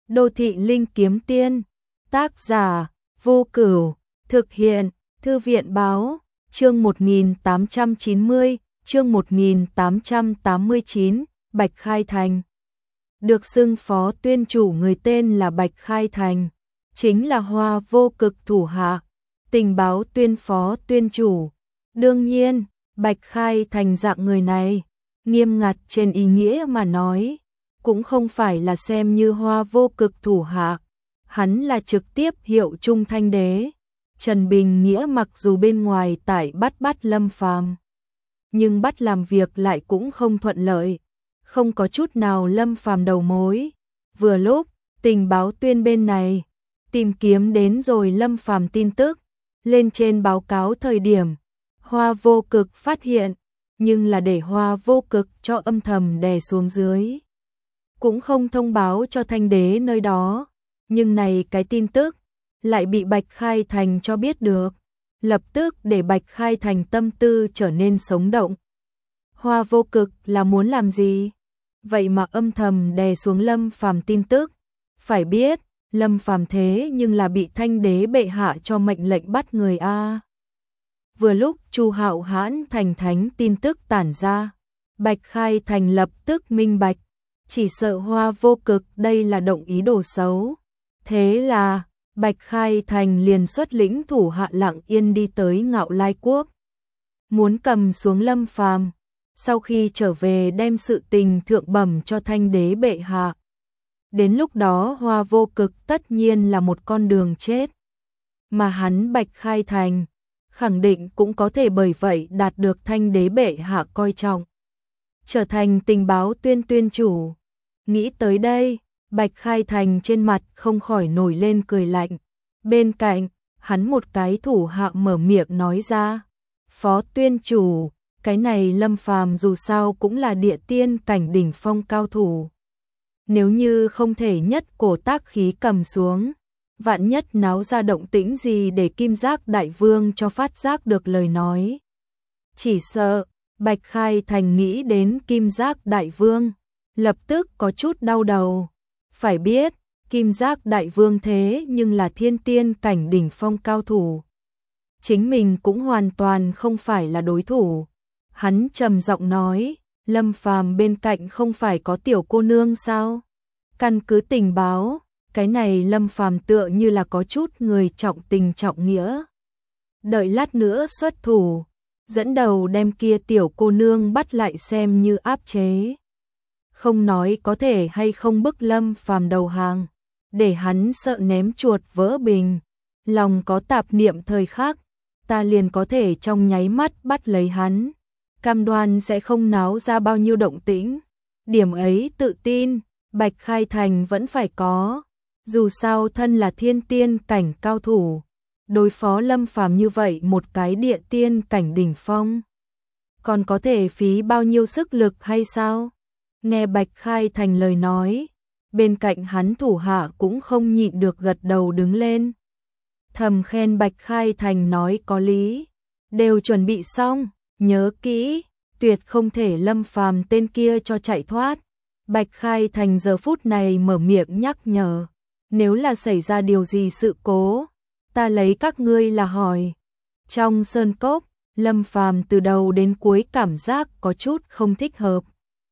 Đô thị linh kiếm tiên, tác giả, Vô Cửu, thực hiện, Thư viện báo, chương 1890, chương 1889, Bạch Khai Thành. Được xưng phó tuyên chủ người tên là Bạch Khai Thành, chính là Hoa Vô Cực thủ hạ, tình báo tuyên phó tuyên chủ. Đương nhiên, Bạch Khai Thành dạng người này, nghiêm ngặt trên ý nghĩa mà nói, cũng không phải là xem như Hoa Vô Cực thủ hạ, hắn là trực tiếp hiệu trung Thanh Đế. Trần Bình Nghĩa mặc dù bên ngoài tại bắt Lâm Phàm, nhưng bắt làm việc lại cũng không thuận lợi, không có chút nào Lâm Phàm đầu mối. Vừa lúc, tình báo tuyên bên này tìm kiếm đến rồi Lâm Phàm tin tức, lên trên báo cáo thời điểm Hoa Vô Cực phát hiện, nhưng là để Hoa Vô Cực cho âm thầm đè xuống dưới, cũng không thông báo cho Thanh Đế nơi đó, nhưng này cái tin tức lại bị Bạch Khai Thành cho biết được, lập tức để Bạch Khai Thành tâm tư trở nên sống động. Hoa Vô Cực là muốn làm gì? Vậy mà âm thầm đè xuống Lâm Phàm tin tức. Phải biết, Lâm Phàm thế nhưng là bị Thanh Đế bệ hạ cho mệnh lệnh bắt người a. Vừa lúc Chu Hạo Hãn thành thánh tin tức tản ra, Bạch Khai Thành lập tức minh bạch, chỉ sợ Hoa Vô Cực đây là động ý đồ xấu. Thế là Bạch Khai Thành liền xuất lĩnh thủ hạ lặng yên đi tới Ngạo Lai Quốc, muốn cầm xuống Lâm Phàm, sau khi trở về đem sự tình thượng bẩm cho Thanh Đế bệ hạ. Đến lúc đó Hoa Vô Cực tất nhiên là một con đường chết, mà hắn Bạch Khai Thành khẳng định cũng có thể bởi vậy đạt được Thanh Đế bệ hạ coi trọng, trở thành tình báo tuyên chủ. Nghĩ tới đây, Bạch Khai Thành trên mặt không khỏi nổi lên cười lạnh. Bên cạnh, hắn một cái thủ hạ mở miệng nói ra, phó tuyên chủ, cái này Lâm Phàm dù sao cũng là địa tiên cảnh đỉnh phong cao thủ. Nếu như không thể nhất cổ tác khí cầm xuống, vạn nhất náo ra động tĩnh gì để Kim Giác Đại Vương cho phát giác được lời nói, chỉ sợ Bạch Khai Thành nghĩ đến Kim Giác Đại Vương, lập tức có chút đau đầu. Phải biết, Kim Giác Đại Vương thế nhưng là thiên tiên cảnh đỉnh phong cao thủ, chính mình cũng hoàn toàn không phải là đối thủ. Hắn trầm giọng nói, Lâm Phàm bên cạnh không phải có tiểu cô nương sao? Căn cứ tình báo, cái này Lâm Phàm tựa như là có chút người trọng tình trọng nghĩa. Đợi lát nữa xuất thủ, dẫn đầu đem kia tiểu cô nương bắt lại xem như áp chế. Không nói có thể hay không bức Lâm Phàm đầu hàng, để hắn sợ ném chuột vỡ bình, lòng có tạp niệm thời khắc, ta liền có thể trong nháy mắt bắt lấy hắn, cam đoan sẽ không náo ra bao nhiêu động tĩnh. Điểm ấy tự tin, Bạch Khai Thành vẫn phải có, dù sao thân là thiên tiên cảnh cao thủ, đối phó Lâm Phàm như vậy một cái địa tiên cảnh đỉnh phong, còn có thể phí bao nhiêu sức lực hay sao? Nghe Bạch Khai Thành lời nói, bên cạnh hắn thủ hạ cũng không nhịn được gật đầu đứng lên, thầm khen Bạch Khai Thành nói có lý. Đều chuẩn bị xong, nhớ kỹ, tuyệt không thể Lâm Phàm tên kia cho chạy thoát. Bạch Khai Thành giờ phút này mở miệng nhắc nhở, nếu là xảy ra điều gì sự cố, ta lấy các ngươi là hỏi. Trong sơn cốc, Lâm Phàm từ đầu đến cuối cảm giác có chút không thích hợp.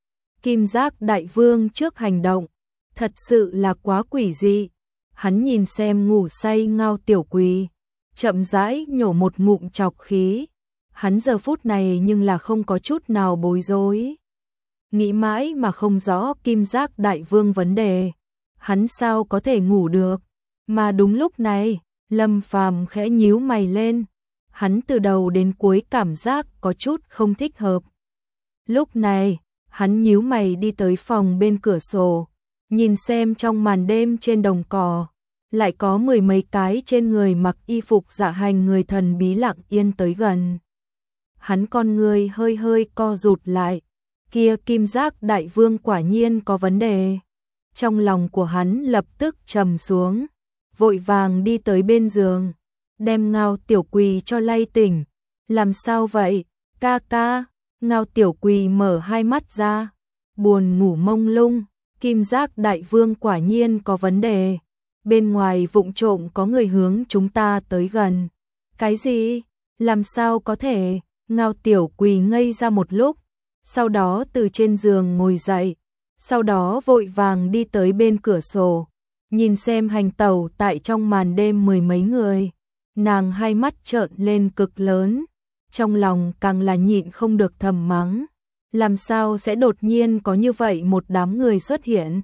Kim Giác Đại Vương trước hành động, thật sự là quá quỷ dị. Hắn nhìn xem ngủ say Ngao Tiểu Quỳ, chậm rãi nhổ một ngụm trọc khí. Hắn giờ phút này nhưng là không có chút nào bối rối. Nghĩ mãi mà không rõ Kim Giác Đại Vương vấn đề, hắn sao có thể ngủ được. Mà đúng lúc này, Lâm Phàm khẽ nhíu mày lên, hắn từ đầu đến cuối cảm giác có chút không thích hợp. Lúc này, hắn nhíu mày đi tới phòng bên cửa sổ, nhìn xem trong màn đêm trên đồng cỏ, lại có mười mấy cái trên người mặc y phục dạ hành người thần bí lặng yên tới gần. Hắn con người hơi hơi co rụt lại, kia Kim Giác Đại Vương quả nhiên có vấn đề. Trong lòng của hắn lập tức trầm xuống, vội vàng đi tới bên giường, đem Ngao Tiểu Quỳ cho lay tỉnh. Làm sao vậy, ca ca? Ngao Tiểu Quỳ mở hai mắt ra, buồn ngủ mông lung, Kim Giác Đại Vương quả nhiên có vấn đề. Bên ngoài vụng trộm có người hướng chúng ta tới gần. Cái gì? Làm sao có thể? Ngao Tiểu Quỳ ngây ra một lúc, sau đó từ trên giường ngồi dậy, sau đó vội vàng đi tới bên cửa sổ, nhìn xem hành tẩu tại trong màn đêm mười mấy người. Nàng hai mắt trợn lên cực lớn, trong lòng càng là nhịn không được thầm mắng. Làm sao sẽ đột nhiên có như vậy một đám người xuất hiện?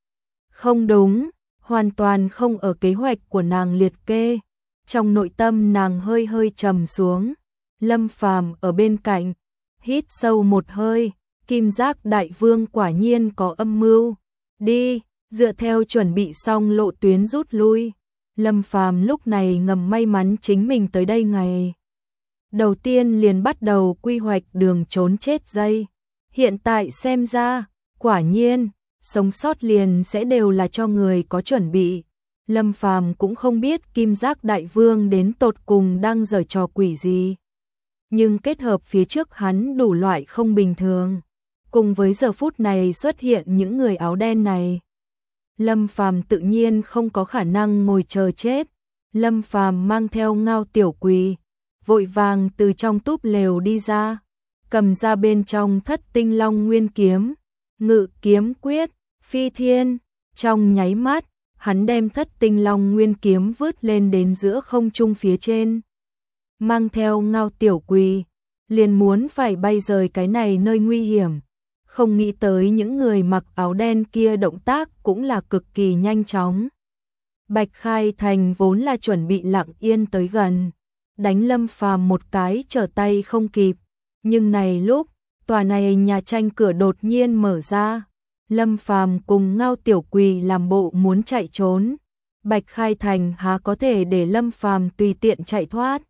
Không đúng, hoàn toàn không ở kế hoạch của nàng liệt kê. Trong nội tâm nàng hơi hơi trầm xuống. Lâm Phàm ở bên cạnh, hít sâu một hơi, Kim Giác Đại Vương quả nhiên có âm mưu. Đi, dựa theo chuẩn bị xong lộ tuyến rút lui. Lâm Phàm lúc này ngầm may mắn chính mình tới đây ngày đầu tiên liền bắt đầu quy hoạch đường trốn chết dây. Hiện tại xem ra, quả nhiên, sống sót liền sẽ đều là cho người có chuẩn bị. Lâm Phàm cũng không biết Kim Giác Đại Vương đến tột cùng đang giở trò quỷ gì. Nhưng kết hợp phía trước hắn đủ loại không bình thường, cùng với giờ phút này xuất hiện những người áo đen này, Lâm Phàm tự nhiên không có khả năng ngồi chờ chết. Lâm Phàm mang theo Ngao Tiểu Quỳ, vội vàng từ trong túp lều đi ra, cầm ra bên trong Thất Tinh Long Nguyên kiếm, Ngự Kiếm Quyết, Phi Thiên. Trong nháy mắt, hắn đem Thất Tinh Long Nguyên kiếm vứt lên đến giữa không trung phía trên, mang theo Ngao Tiểu Quỳ, liền muốn phải bay rời cái này nơi nguy hiểm. Không nghĩ tới những người mặc áo đen kia động tác cũng là cực kỳ nhanh chóng. Bạch Khai Thành vốn là chuẩn bị lặng yên tới gần, đánh Lâm Phàm một cái trở tay không kịp, nhưng này lúc, tòa này nhà tranh cửa đột nhiên mở ra, Lâm Phàm cùng Ngao Tiểu Quỳ làm bộ muốn chạy trốn. Bạch Khai Thành há có thể để Lâm Phàm tùy tiện chạy thoát.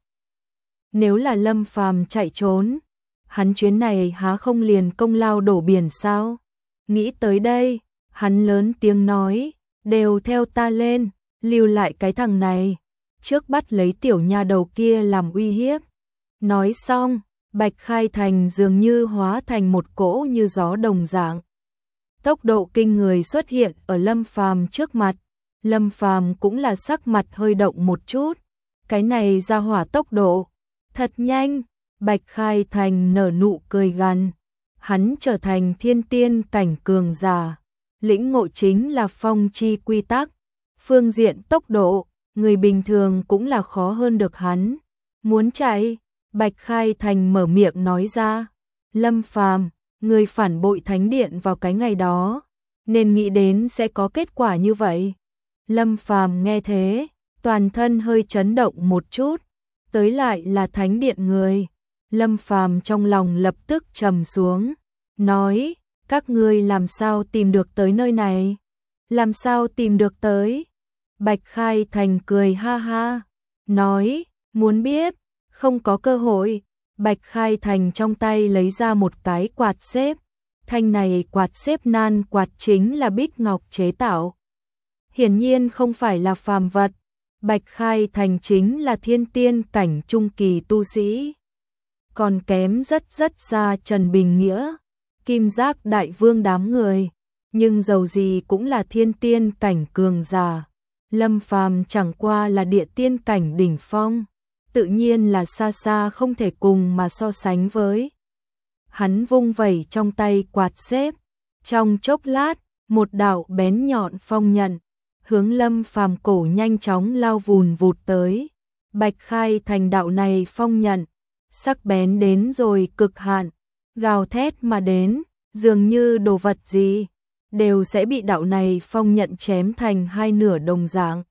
Nếu là Lâm Phàm chạy trốn, hắn chuyến này há không liền công lao đổ biển sao? Nghĩ tới đây, hắn lớn tiếng nói, đều theo ta lên, lưu lại cái thằng này, trước bắt lấy tiểu nha đầu kia làm uy hiếp. Nói xong, Bạch Khai Thành dường như hóa thành một cỗ như gió đồng dạng. Tốc độ kinh người xuất hiện ở Lâm Phàm trước mặt, Lâm Phàm cũng là sắc mặt hơi động một chút, cái này ra hỏa tốc độ, thật nhanh. Bạch Khai Thành nở nụ cười gằn, hắn trở thành thiên tiên cảnh cường giả, lĩnh ngộ chính là phong chi quy tắc, phương diện tốc độ, người bình thường cũng là khó hơn được hắn. Muốn chạy, Bạch Khai Thành mở miệng nói ra, Lâm Phàm, người phản bội thánh điện vào cái ngày đó, nên nghĩ đến sẽ có kết quả như vậy. Lâm Phàm nghe thế, toàn thân hơi chấn động một chút, tới lại là thánh điện người. Lâm Phàm trong lòng lập tức trầm xuống, nói, các ngươi làm sao tìm được tới nơi này? Làm sao tìm được tới? Bạch Khai Thành cười ha ha, nói, muốn biết, không có cơ hội. Bạch Khai Thành trong tay lấy ra một cái quạt xếp, thanh này quạt xếp nan quạt chính là bích ngọc chế tạo. Hiển nhiên không phải là phàm vật, Bạch Khai Thành chính là thiên tiên cảnh trung kỳ tu sĩ. Còn kém rất rất xa Trần Bình Nghĩa, Kim Giác Đại Vương đám người, nhưng dầu gì cũng là thiên tiên cảnh cường giả. Lâm Phàm chẳng qua là địa tiên cảnh đỉnh phong, tự nhiên là xa xa không thể cùng mà so sánh với. Hắn vung vẩy trong tay quạt xếp, trong chốc lát, một đạo bén nhọn phong nhận hướng Lâm Phàm cổ nhanh chóng lao vùn vụt tới. Bạch Khai Thành đạo này phong nhận sắc bén đến rồi cực hạn, gào thét mà đến, dường như đồ vật gì đều sẽ bị đạo này phong nhận chém thành hai nửa đồng dạng.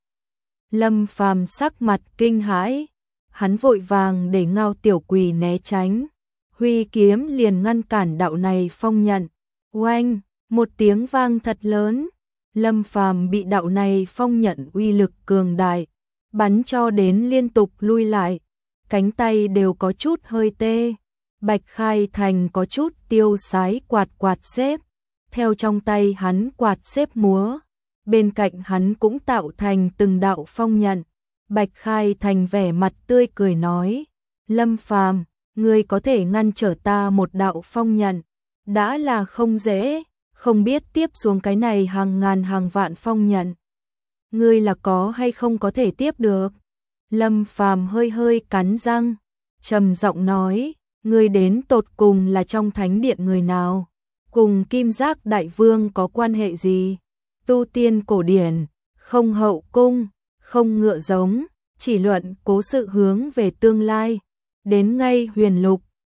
Lâm Phàm sắc mặt kinh hãi, hắn vội vàng để Ngao Tiểu Quỳ né tránh, huy kiếm liền ngăn cản đạo này phong nhận. Oanh, một tiếng vang thật lớn, Lâm Phàm bị đạo này phong nhận uy lực cường đại bắn cho đến liên tục lui lại, cánh tay đều có chút hơi tê. Bạch Khai Thành có chút tiêu sái quạt xếp, theo trong tay hắn quạt xếp múa, bên cạnh hắn cũng tạo thành từng đạo phong nhận. Bạch Khai Thành vẻ mặt tươi cười nói, Lâm Phàm, ngươi có thể ngăn trở ta một đạo phong nhận, đã là không dễ, không biết tiếp xuống cái này hàng ngàn hàng vạn phong nhận. Ngươi là có hay không có thể tiếp được? Lâm Phàm hơi hơi cắn răng, trầm giọng nói, ngươi đến tột cùng là trong thánh điện người nào? Cùng Kim Giác Đại Vương có quan hệ gì? Tu tiên cổ điển, không hậu cung, không ngựa giống, chỉ luận cố sự hướng về tương lai. Đến ngay huyền lục,